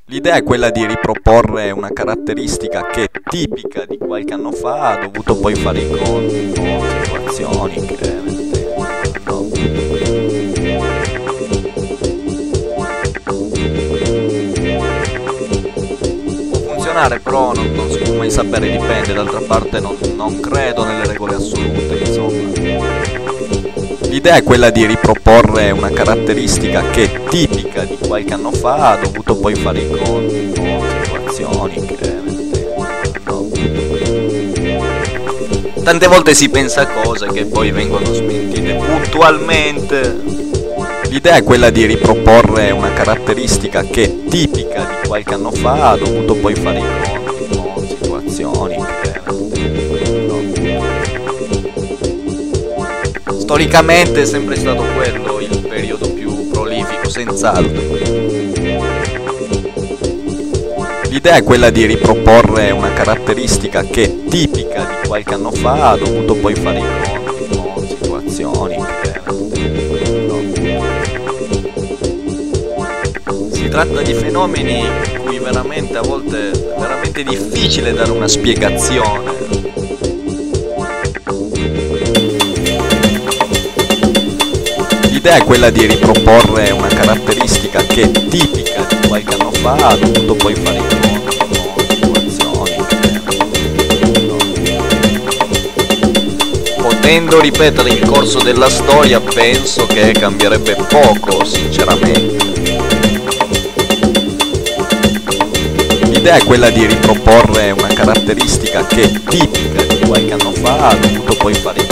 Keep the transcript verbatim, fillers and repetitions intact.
L'idea è quella di riproporre una caratteristica che è tipica di qualche anno fa, ha dovuto poi fare i conti con situazioni che no. Può funzionare, però non, non si può mai sapere, dipende, d'altra parte non, non credo nelle regole assolute, insomma. L'idea è quella di riproporre una caratteristica che è tipica di qualche anno fa, ha dovuto poi fare i conti con situazioni che no. Tante volte si pensa a cose che poi vengono smentite puntualmente. L'idea è quella di riproporre una caratteristica che è tipica di qualche anno fa, ha dovuto poi fare i conti con situazioni che storicamente è sempre stato quello il periodo più prolifico, senz'altro. L'idea è quella di riproporre una caratteristica che è tipica di qualche anno fa, ha dovuto poi fare i conti con situazioni che no. Si tratta di fenomeni in cui veramente a volte è veramente difficile dare una spiegazione. L'idea è quella di riproporre una caratteristica che è tipica di qualche anno fa, ha dovuto poi fare i conti con situazioni che no. Potendo ripetere il corso della storia, penso che cambierebbe poco, sinceramente. L'idea è quella di riproporre una caratteristica che è tipica di qualche anno fa, ha dovuto poi fare i